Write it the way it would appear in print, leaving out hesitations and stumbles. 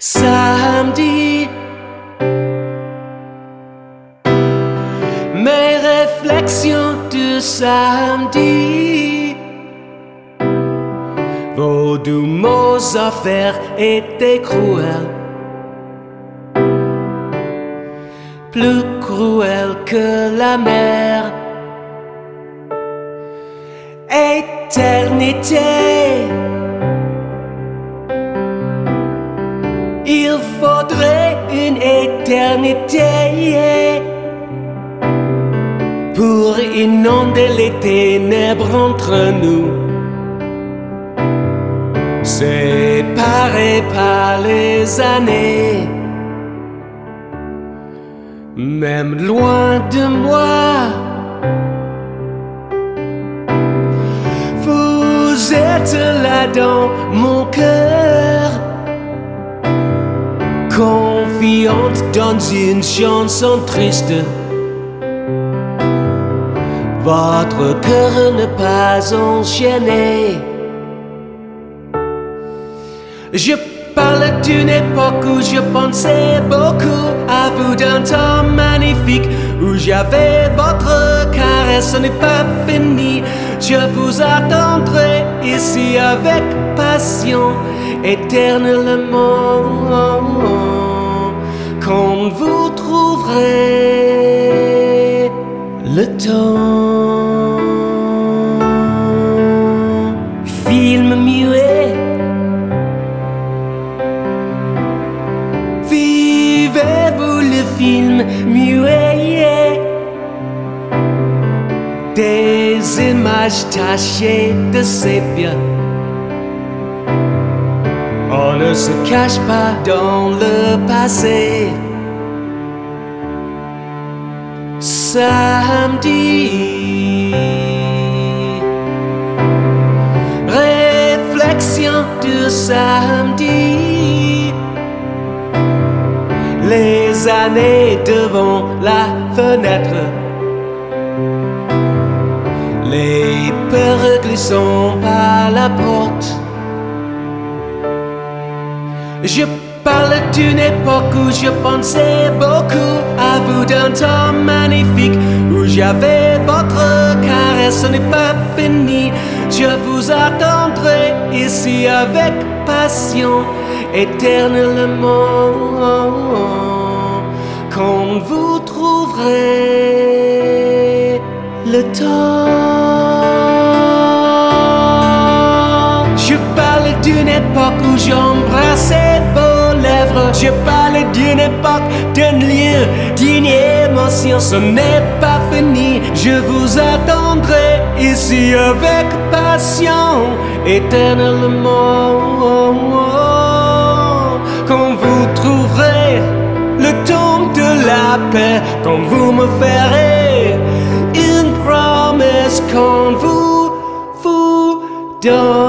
Samedi, mes réflexions de samedi, vos doux mots offerts étaient cruels, plus cruels que la mer. Éternité, il faudrait une éternité pour inonder les ténèbres entre nous, séparés par les années. Même loin de moi, vous êtes là dans mon cœur, confiante dans une chanson triste. Votre cœur n'est pas enchaîné. Je parle d'une époque où je pensais beaucoup à vous, d'un temps magnifique où j'avais votre caresse. Ce n'est pas fini, je vous attendrai ici avec passion éternellement, quand vous trouverez le temps. Film muet, vivez-vous le film muet, des images tachées de sépia. On ne se cache pas dans le passé. Samedi, réflexion de samedi, les années devant la fenêtre, les peurs glissant par la porte. Je parle d'une époque où je pensais beaucoup à vous, d'un temps magnifique où j'avais votre caresse. Ce n'est pas fini, je vous attendrai ici avec passion éternellement, quand vous trouverez le temps. Je parle d'une époque où j'embrassais vos lèvres. Je parle d'une époque, d'un lieu, d'une émotion. Ce n'est pas fini, je vous attendrai ici avec passion éternellement, quand vous trouverez le temps de la paix, quand vous me ferez une promesse, quand vous